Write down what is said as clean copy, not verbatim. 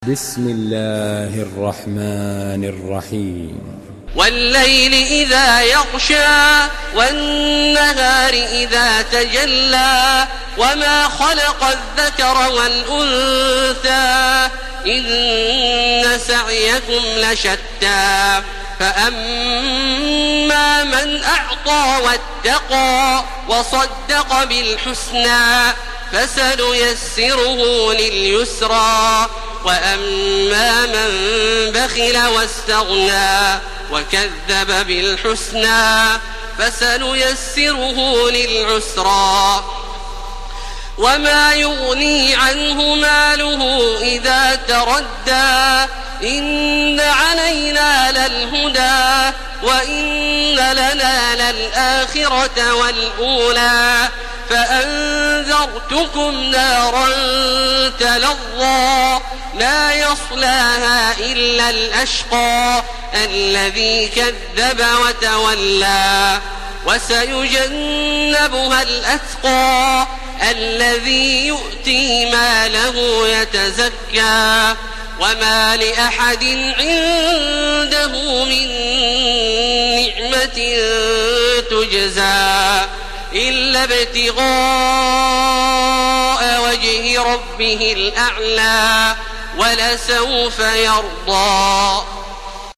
بسم الله الرحمن الرحيم. والليل إذا يغشى والنهار إذا تجلى وما خلق الذكر والأنثى إن سعيكم لشتى فأما من أعطى واتقى وصدق بالحسنى فسنيسره لليسرى وأما من بخل واستغنى وكذب بالحسنى فسنيسره للعسرى وما يغني عنه ماله إذا تردى إن علينا للهدى وإن لنا للآخرة والأولى فأنذرتكم نارا تلظى لا يصلاها إلا الأشقى الذي كذب وتولى وسيجنبها الأتقى الذي يؤتي ماله يتزكى وما لأحد عنده من نعمة تجزى إلا ابتغاء وجه ربه الأعلى ولسوف يرضى.